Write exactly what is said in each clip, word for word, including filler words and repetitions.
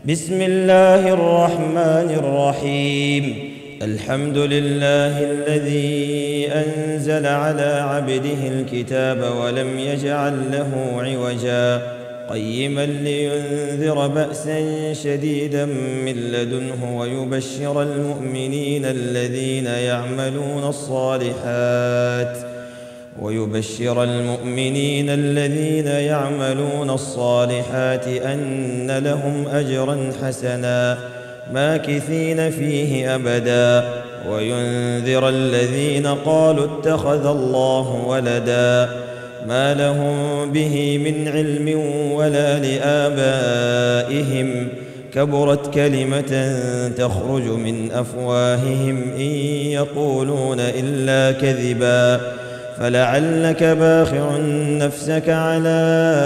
بسم الله الرحمن الرحيم. الحمد لله الذي أنزل على عبده الكتاب ولم يجعل له عوجا قيما لينذر بأسا شديدا من لدنه ويبشر المؤمنين الذين يعملون الصالحات ويبشر المؤمنين الذين يعملون الصالحات أن لهم أجرا حسنا ماكثين فيه أبدا وينذر الذين قالوا اتخذ الله ولدا ما لهم به من علم ولا لآبائهم كبرت كلمة تخرج من أفواههم إن يقولون إلا كذبا فلعلك باخع نفسك على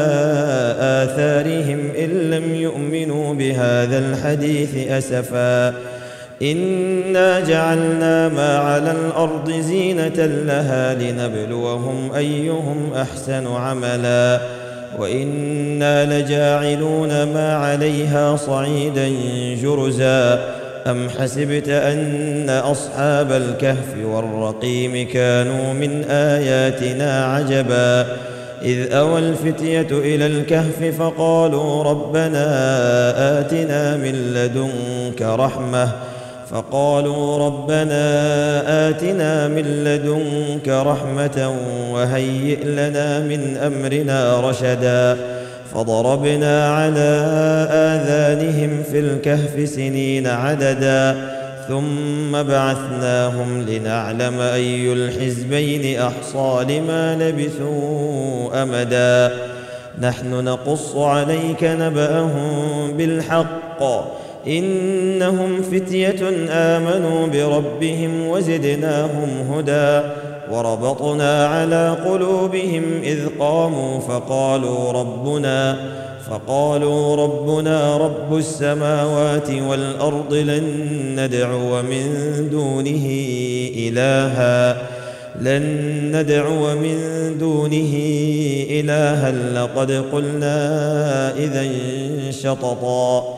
آثارهم إن لم يؤمنوا بهذا الحديث أسفا إنا جعلنا ما على الأرض زينة لها لنبلوهم أيهم أحسن عملا وإنا لجاعلون ما عليها صعيدا جرزا أم حسبت أن أصحاب الكهف والرقيم كانوا من آياتنا عجبا إذ أوى الفتية إلى الكهف فقالوا ربنا آتنا من لدنك رحمة فقالوا ربنا آتنا من لدنك رحمة وهيئ لنا من أمرنا رشدا فضربنا على آذانهم في الكهف سنين عددا ثم بعثناهم لنعلم أي الحزبين أحصى لما لبثوا أمدا نحن نقص عليك نبأهم بالحق إنهم فتية آمنوا بربهم وزدناهم هدى وربطنا على قلوبهم إذ قاموا فقالوا ربنا فقالوا ربنا رب السماوات والأرض لن ندعو من دونه إلها لن ندعو من دونه إلها لقد قلنا إذا شططا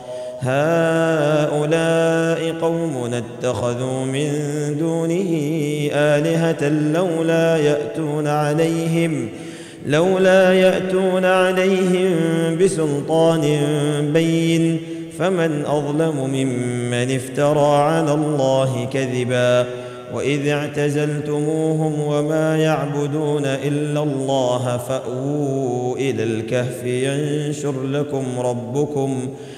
هؤلاء قومنا اتخذوا من دونه آلهة لولا يأتون عليهم لولا يأتون عليهم بسلطان بين فمن أظلم ممن افترى على الله كذبا وإذ اعتزلتموهم وما يعبدون إلا الله فأووا إلى الكهف ينشر لكم ربكم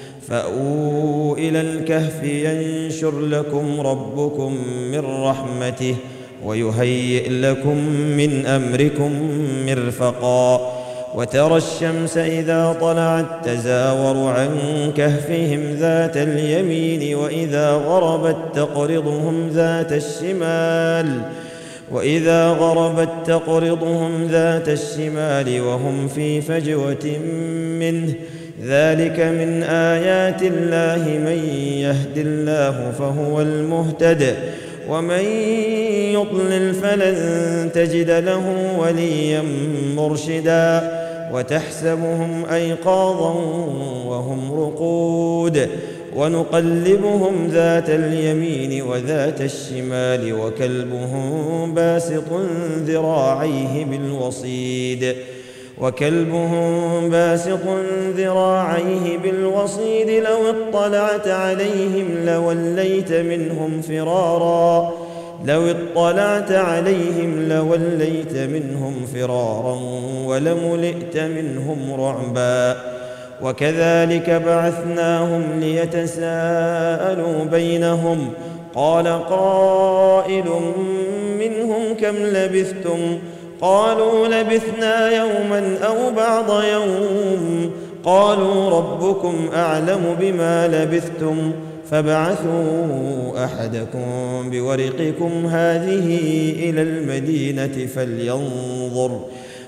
فأووا إلى الكهف ينشر لكم ربكم من رحمته ويهيئ لكم من أمركم مرفقا وترى الشمس إذا طلعت تزاور عن كهفهم ذات اليمين وإذا غربت تقرضهم ذات الشمال وإذا غربت تقرضهم ذات الشمال وهم في فجوة منه ذلك من آيات الله من يهد الله فهو المهتد ومن يضلل فلن تجد له وليا مرشدا وتحسبهم أيقاظا وهم رقود ونقلبهم ذات اليمين وذات الشمال وكلبهم باسط ذراعيه بالوصيد وكلبهم باسط ذراعيه بالوصيد لو اطلعت عليهم لوليت منهم فرارا لو اطلعت عليهم لوليت منهم فرارا ولملئت منهم رعبا وكذلك بعثناهم ليتساءلوا بينهم قال قائل منهم كم لبثتم قالوا لبثنا يوما أو بعض يوم قالوا ربكم أعلم بما لبثتم فابعثوا أحدكم بورقكم هذه إلى المدينة فلينظر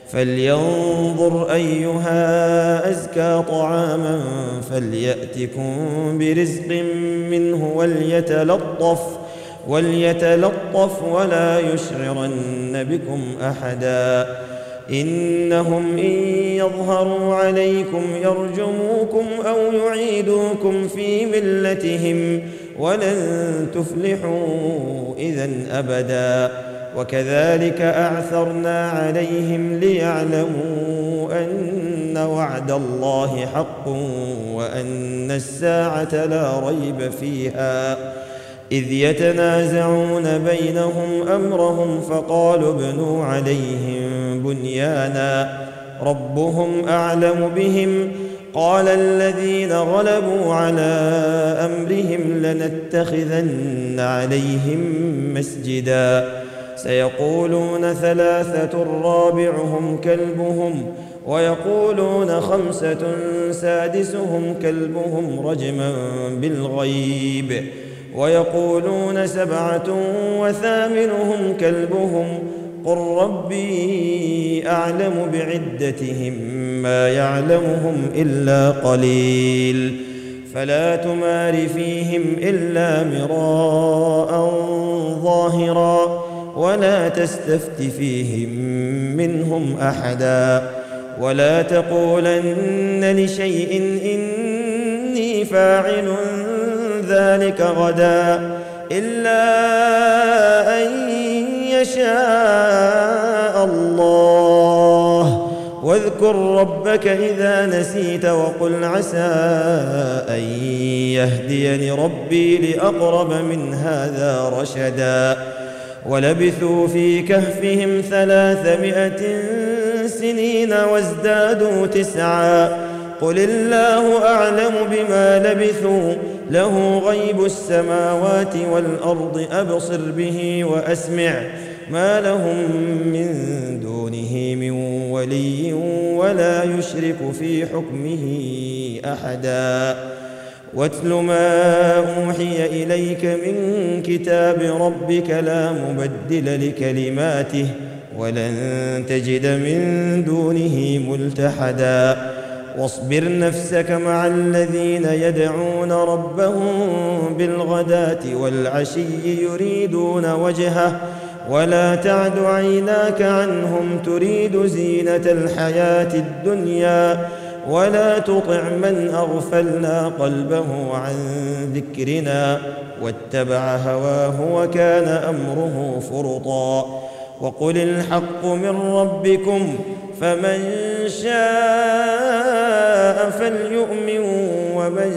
فلينظر أيها أزكى طعاما فليأتكم برزق منه وليتلطف وليتلطف ولا يشعرن بكم أحدا إنهم إن يظهروا عليكم يرجموكم أو يعيدوكم في ملتهم ولن تفلحوا إذن أبدا. وكذلك أعثرنا عليهم ليعلموا أن وعد الله حق وأن الساعة لا ريب فيها، إذ يتنازعون بينهم أمرهم فقالوا ابنوا عليهم بنيانا ربهم أعلم بهم قال الذين غلبوا على أمرهم لنتخذن عليهم مسجدا سيقولون ثلاثة رابعهم كلبهم ويقولون خمسة سادسهم كلبهم رجما بالغيب ويقولون سبعة وثامنهم كلبهم قل ربي أعلم بعدتهم ما يعلمهم إلا قليل فلا تمار فيهم إلا مراء ظاهرا ولا تستفت فيهم منهم أحدا ولا تقولن لشيء إني فاعل ذلك غدا إلا أن يشاء الله واذكر ربك إذا نسيت وقل عسى أن يهديني ربي لأقرب من هذا رشدا ولبثوا في كهفهم ثلاثمائة سنين وازدادوا تسعا قل الله أعلم بما لبثوا له غيب السماوات والأرض أبصر به وأسمع ما لهم من دونه من ولي ولا يشرك في حكمه أحدا واتل ما أوحي إليك من كتاب ربك لا مبدل لكلماته ولن تجد من دونه ملتحدا واصبر نفسك مع الذين يدعون ربهم بالغداة والعشي يريدون وجهه ولا تعد عيناك عنهم تريد زينة الحياة الدنيا ولا تطع من أغفلنا قلبه عن ذكرنا واتبع هواه وكان أمره فرطا وقل الحق من ربكم فمن شاء فليؤمن ومن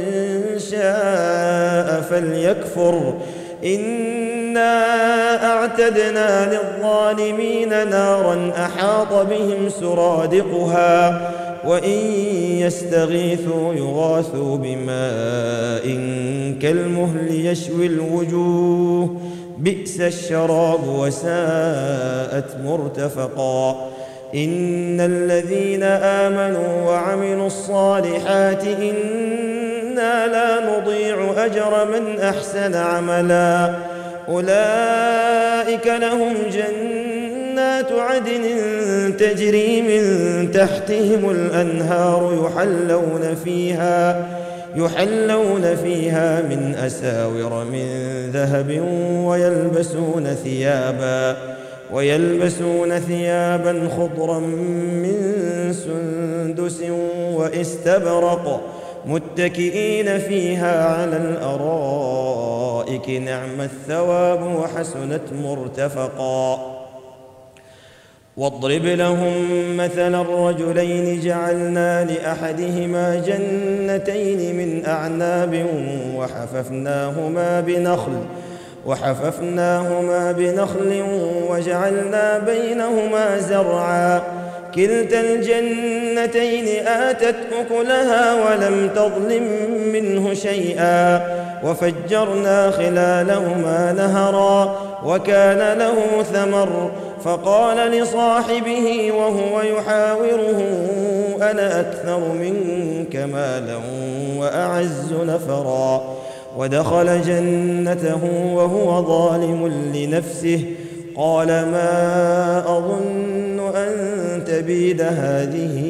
شاء فليكفر إنا أعتدنا للظالمين نارا أحاط بهم سرادقها وإن يستغيثوا يغاثوا بماء كالمهل يشوي الوجوه بئس الشراب وساءت مرتفقا إن الذين آمنوا وعملوا الصالحات إنا لا نضيع أجر من أحسن عملا أولئك لهم جنات عدن تجري من تحتهم الأنهار يحلون فيها يحلون فيها من أساور من ذهب ويلبسون ثيابا ويلبسون ثيابا خضرا من سندس واستبرق متكئين فيها على الأرائك نعم الثواب وحسنت مرتفقا واضرب لهم مثلا الرجلين جعلنا لأحدهما جنتين من أعناب وحففناهما بنخل وحففناهما بنخل وجعلنا بينهما زرعا كلتا الجنتين آتت أكلها ولم تظلم منه شيئا وفجرنا خلالهما نهرا وكان له ثمر فقال لصاحبه وهو يحاوره أنا أكثر منك مالا وأعز نفرا ودخل جنته وهو ظالم لنفسه قال ما أظن أن تبيد هذه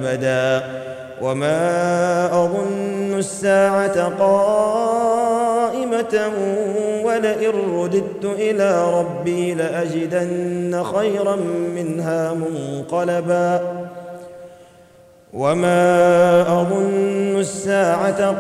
أبدا وما أظن الساعة قائمة قائمة ولئن رددت إلى ربي لأجدن خيرا منها منقلبا وما أظن الساعة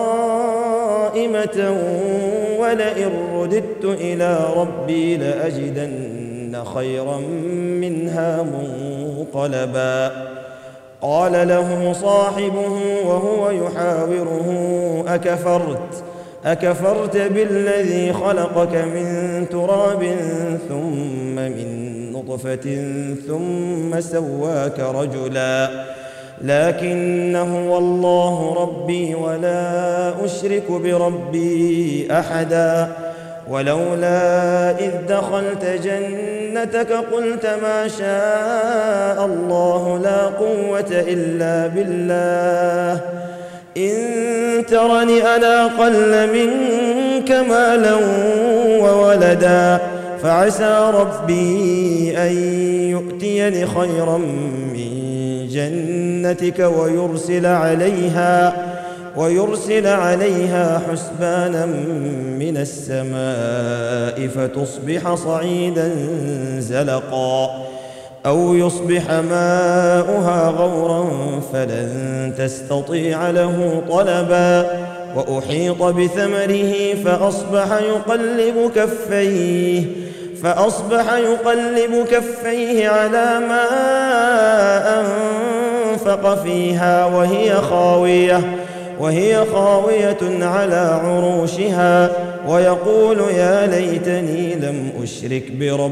قائمة ولئن رددت إلى ربي لأجدن خيرا منها منقلبا قال له صاحبه وهو يحاوره أكفرت أكفرت بالذي خلقك من تراب ثم من نطفة ثم سواك رجلا لكن هو الله ربي ولا أشرك بربي أحدا ولولا إذ دخلت جنتك قلت ما شاء الله لا قوة إلا بالله إن ترني أنا أقل منك مالا وولدا فعسى ربي أن يؤتيني خيرا من جنتك ويرسل عليها ويرسل عليها حسبانا من السماء فتصبح صعيدا زلقا أو يصبح ماؤها غورا فلن تستطيع له طلبا وأحيط بثمره فأصبح يقلب كفيه فأصبح يقلب كفيه على ما أنفق فيها وهي خاوية وهي خاوية على عروشها ويقول يا ليتني لم أشرك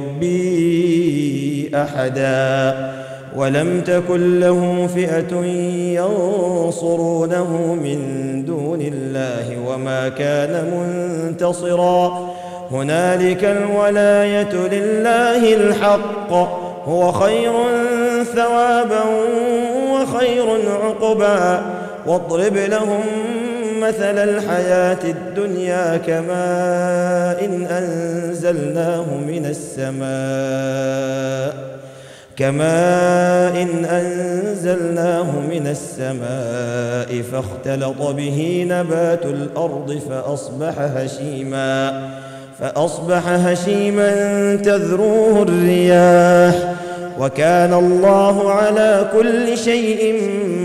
بربي أحدا ولم تكن له فئة ينصرونه من دون الله وما كان منتصرا هنالك الولاية لله الحق هو خير ثوابا وخير عقبا واضرب لهم مثل الحياة الدنيا كماء إن أنزلناه من السماء كماء إن أنزلناه من السماء فاختلط به نبات الأرض فأصبح هشيما فأصبح هشيما تذروه الرياح وكان الله على كل شيء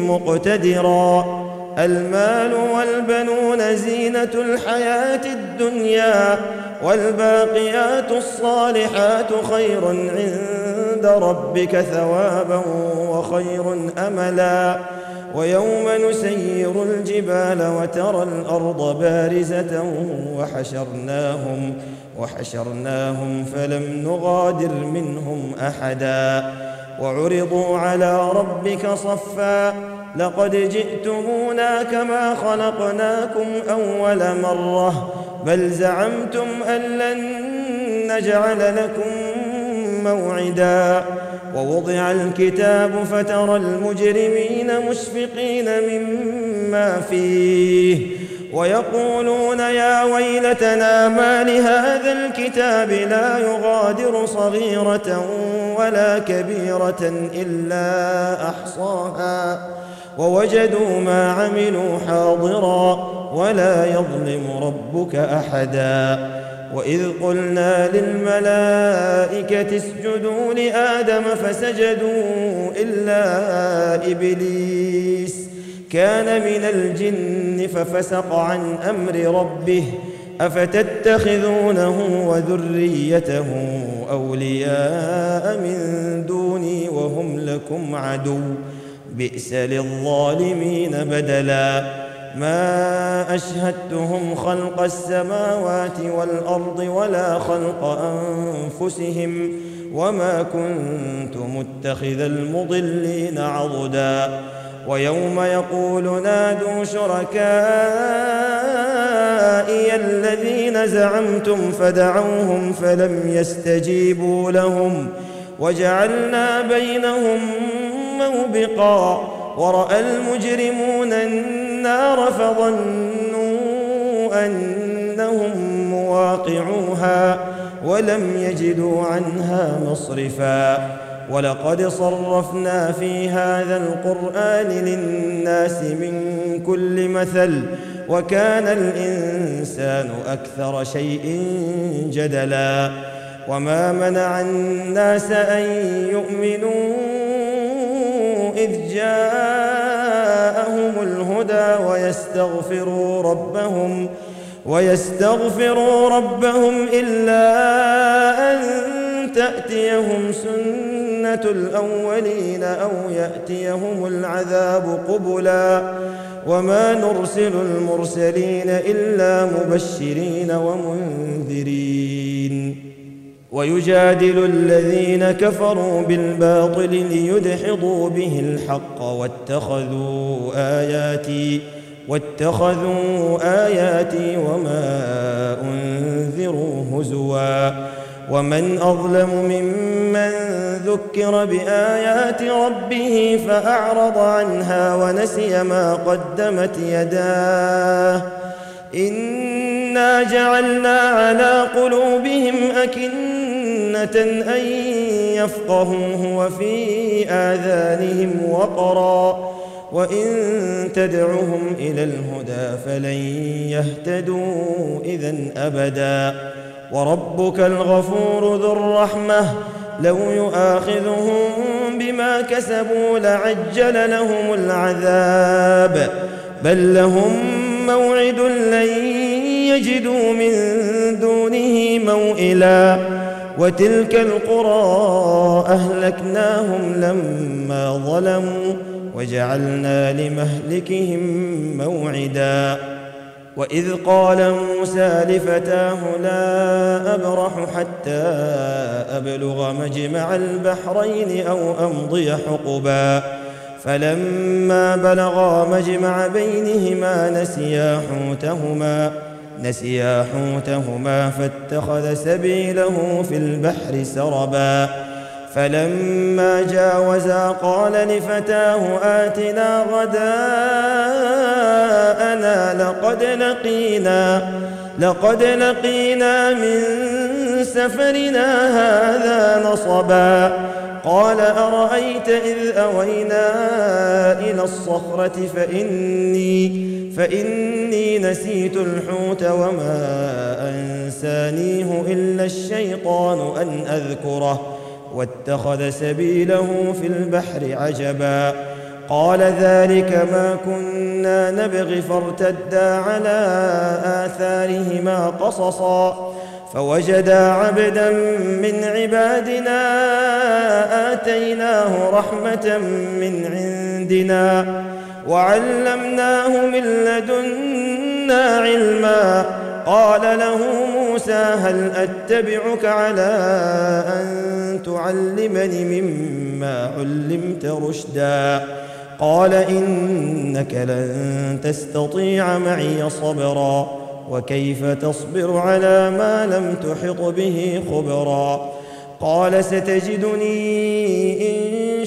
مقتدرا المال والبنون زينة الحياة الدنيا والباقيات الصالحات خير عند ربك ثوابا وخير أملا ويوم نسير الجبال وترى الأرض بارزة وحشرناهم وحشرناهم فلم نغادر منهم أحدا وعرضوا على ربك صفا لقد جئتمونا كما خلقناكم أول مرة بل زعمتم أن لن نجعل لكم موعدا ووضع الكتاب فترى المجرمين مشفقين مما فيه ويقولون يا ويلتنا ما لهذا الكتاب لا يغادر صغيرة ولا كبيرة إلا أحصاها ووجدوا ما عملوا حاضرا ولا يظلم ربك أحدا وإذ قلنا للملائكة اسجدوا لآدم فسجدوا إلا إبليس كان من الجن ففسق عن أمر ربه أفتتخذونه وذريته أولياء من دوني وهم لكم عدو بئس للظالمين بدلا ما أشهدتهم خلق السماوات والأرض ولا خلق أنفسهم وما كنت متخذ المضلين عضدا ويوم يقول نادوا شركائي الذين زعمتم فدعوهم فلم يستجيبوا لهم وجعلنا بينهم موبقا ورأى المجرمون النار فظنوا أنهم مواقعوها ولم يجدوا عنها مصرفا ولقد صرفنا في هذا القرآن للناس من كل مثل وكان الإنسان أكثر شيء جدلا وما منع الناس أن يؤمنوا إذ جاءهم الهدى ويستغفروا ربهم ويستغفروا ربهم إلا أن تأتيهم سنة الأولين أو يأتيهم العذاب قبلا وما نرسل المرسلين إلا مبشرين ومنذرين ويجادل الذين كفروا بالباطل ليدحضوا به الحق واتخذوا آياتي واتخذوا آياتي وما أنذروا هزوا ومن أظلم ممن ذكر بآيات ربه فأعرض عنها ونسي ما قدمت يداه إنا جعلنا على قلوبهم أكنة أن يفقهوه وفي آذانهم وقرا وإن تدعهم إلى الهدى فلن يهتدوا إذن أبدا وربك الغفور ذو الرحمة لو يؤاخذهم بما كسبوا لعجل لهم العذاب بل لهم موعد لن يجدوا من دونه موئلا وتلك القرى أهلكناهم لما ظلموا وجعلنا لمهلكهم موعدا وإذ قال موسى لفتاه لا أبرح حتى أبلغ مجمع البحرين أو أمضي حقبا فلما بلغا مجمع بينهما نسيا حوتهما نسيا حوتهما فاتخذ سبيله في البحر سربا فلما جاوزا قال لفتاه آتنا غداءنا لقد لقينا لقد لقينا من سفرنا هذا نصبا قال أرأيت إذ أوينا إلى الصخرة فإني فإني نسيت الحوت وما أنسانيه إلا الشيطان أن أذكره واتخذ سبيله في البحر عجبا قال ذلك ما كنا نبغي فارتدا على آثارهما قصصا فوجدا عبدا من عبادنا آتيناه رحمة من عندنا وعلمناه من لدنا علما قال له موسى هل أتبعك على أن تعلمني مما علمت رشدا قال إنك لن تستطيع معي صبرا وكيف تصبر على ما لم تحط به خبرا قال ستجدني إن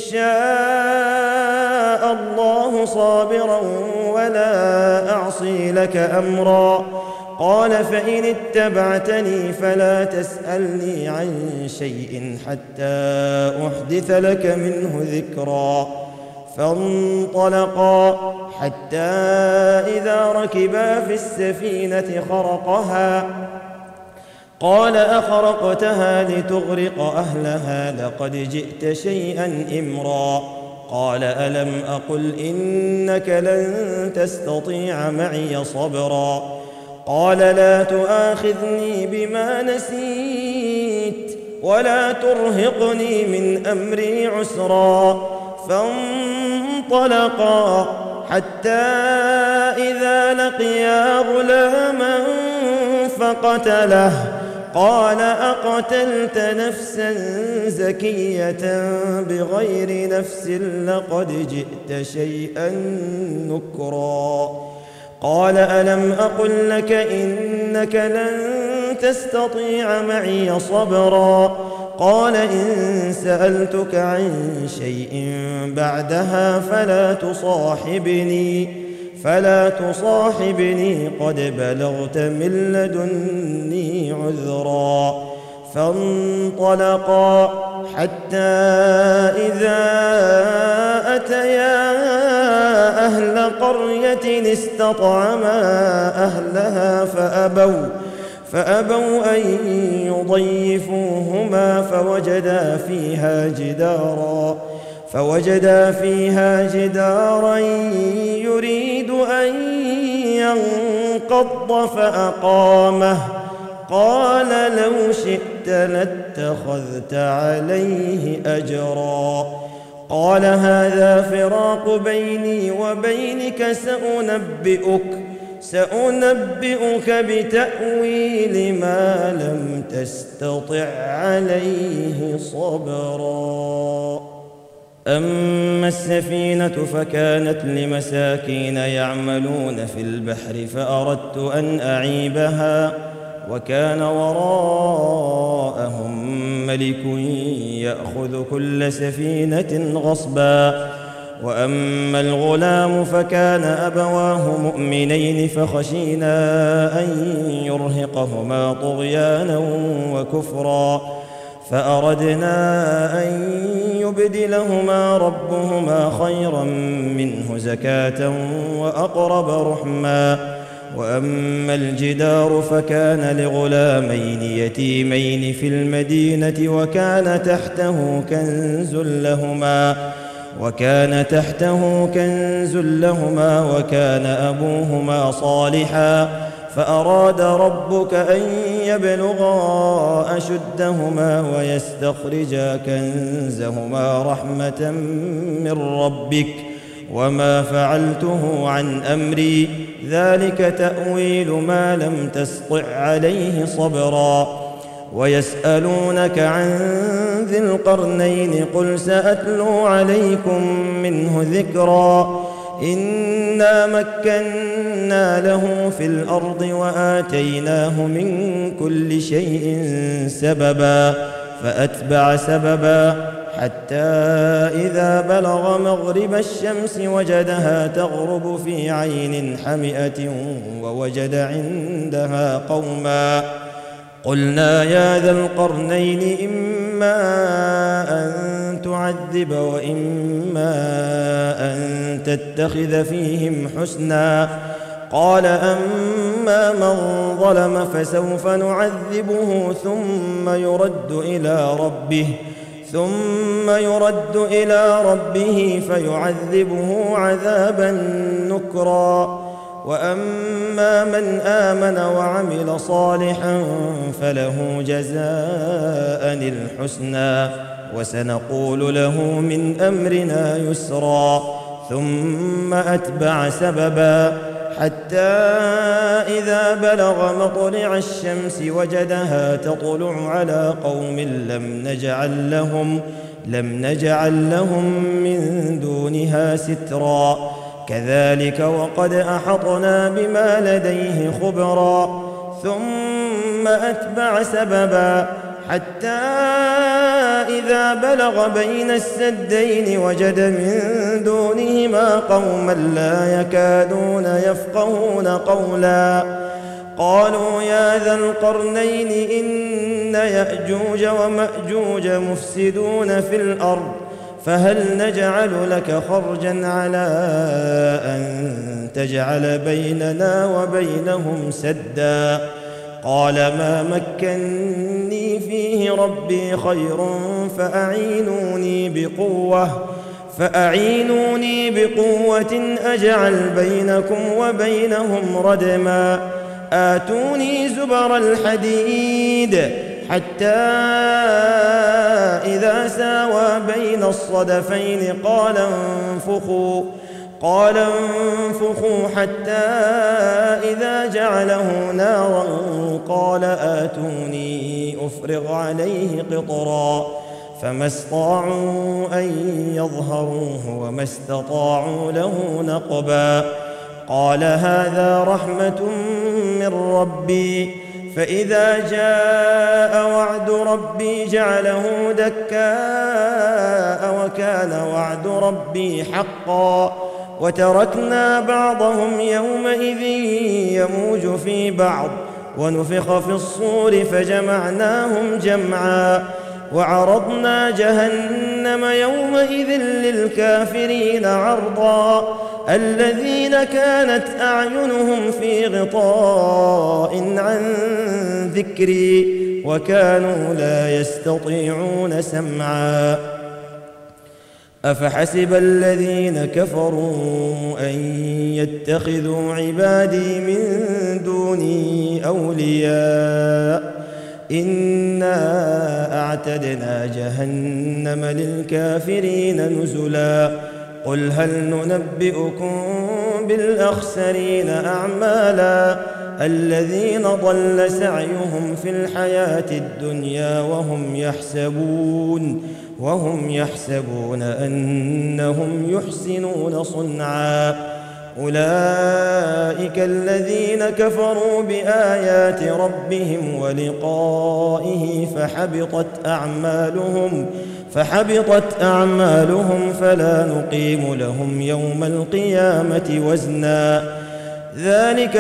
شاء الله صابرا ولا أعصي لك أمرا قال فإن اتبعتني فلا تسألني عن شيء حتى أحدث لك منه ذكرا فانطلقا حتى إذا ركبا في السفينة خرقها قال أخرقتها لتغرق أهلها لقد جئت شيئا إمرا قال ألم أقل إنك لن تستطيع معي صبرا قال لا تؤاخذني بما نسيت ولا ترهقني من أمري عسرا فانطلقا حتى إذا لقيا غلاما فقتله قال أقتلت نفسا زكية بغير نفس لقد جئت شيئا نكرا قال ألم أقل لك إنك لن تستطيع معي صبرا قال إن سألتك عن شيء بعدها فلا تصاحبني فلا تصاحبني قد بلغت من لدني عذرا فانطلقا حتى إذا أتيا أهل قرية استطعما أهلها فأبوا فأبوا أن يضيفوهما فوجدا فيها جدارا فوجدا فيها جدارا يريد أن ينقض فأقامه قال لو شئت لاتخذت عليه أجرا قال هذا فراق بيني وبينك سأنبئك سأنبئك بتأويل ما لم تستطع عليه صبرا أما السفينة فكانت لمساكين يعملون في البحر فأردت أن أعيبها وكان وراءهم ملك يأخذ كل سفينة غصبا وأما الغلام فكان أبواه مؤمنين فخشينا أن يرهقهما طغيانا وكفرا فأردنا أن يبدلهما ربهما خيرا منه زكاة وأقرب رحما وأما الجدار فكان لغلامين يتيمين في المدينة وكان تحته كنز لهما وكان تحته كنز لهما وكان أبوهما صالحا فأراد ربك أن يبلغا أشدهما ويستخرجا كنزهما رحمة من ربك وما فعلته عن أمري ذلك تأويل ما لم تسطع عليه صبرا ويسألونك عن ذي القرنين قل سأتلو عليكم منه ذكرا إنا مكنا له في الأرض وآتيناه من كل شيء سببا فأتبع سببا حتى إذا بلغ مغرب الشمس وجدها تغرب في عين حمئة ووجد عندها قوما قلنا يا ذا القرنين إما أن تعذب وإما أن تتخذ فيهم حسنا قال أما من ظلم فسوف نعذبه ثم يرد إلى ربه ثم يرد إلى ربه فيعذبه عذابا نكرا وأما من آمن وعمل صالحا فله جزاء الحسنى وسنقول له من أمرنا يسرا ثم أتبع سببا حتى إذا بلغ مطلع الشمس وجدها تطلع على قوم لم نجعل لهم لم نجعل لهم من دونها سترا كذلك وقد أحطنا بما لديه خبرا ثم أتبع سببا حتى إذا بلغ بين السدين وجد من دونهما قوما لا يكادون يفقهون قولا قالوا يا ذا القرنين إن يأجوج ومأجوج مفسدون في الأرض فهل نجعل لك خرجا على أن تجعل بيننا وبينهم سدا قال ما مكني فيه ربي خير فأعينوني بقوة فأعينوني بقوة أجعل بينكم وبينهم ردما آتوني زبر الحديد حتى إذا ساوى بين الصدفين قال انفخوا قال انفخوا حتى إذا جعله نارا قال آتوني أفرغ عليه قطرا فما استطاعوا أن يظهروه وما استطاعوا له نقبا قال هذا رحمة من ربي فإذا جاء وعد ربي جعله دكاء وكان وعد ربي حقا وتركنا بعضهم يومئذ يموج في بعض ونفخ في الصور فجمعناهم جمعا وعرضنا جهنم يومئذ للكافرين عرضا الذين كانت أعينهم في غطاء عن ذكري وكانوا لا يستطيعون سمعا أفحسب الذين كفروا أن يتخذوا عبادي من دوني أولياء إنا أعتدنا جهنم للكافرين نزلا قل هل ننبئكم بالأخسرين أعمالا الذين ضل سعيهم في الحياة الدنيا وهم يحسبون وهم يحسبون أنهم يحسنون صنعا أولئك الذين كفروا بآيات ربهم ولقائه فحبطت أعمالهم فحبطت أعمالهم فلا نقيم لهم يوم القيامة وزنا ذلك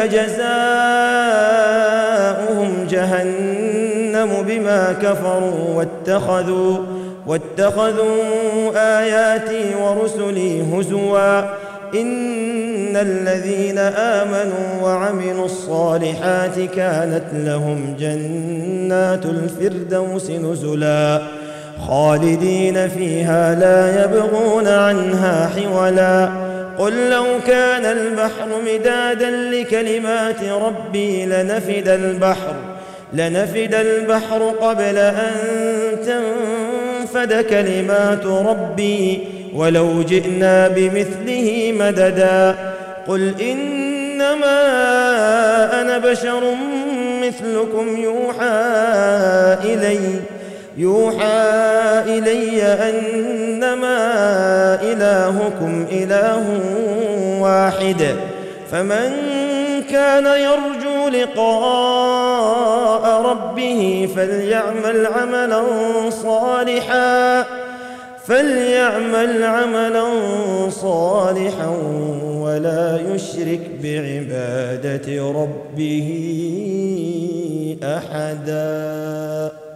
جزاؤهم جهنم بما كفروا واتخذوا واتخذوا آياتي ورسلي هزوا إن الذين آمنوا وعملوا الصالحات كانت لهم جنات الفردوس نزلا خالدين فيها لا يبغون عنها حولا قل لو كان البحر مدادا لكلمات ربي لنفد البحر لنفد البحر قبل أن تنفد كلمات ربي ولو جئنا بمثله مددا قل إنما أنا بشر مثلكم يوحى إلي يوحى إلي أنما إلهكم إله واحد فمن كان يرجو لقاء ربه فليعمل عملا صالحا فليعمل عملا صالحا ولا يشرك بعبادة ربه أحدا.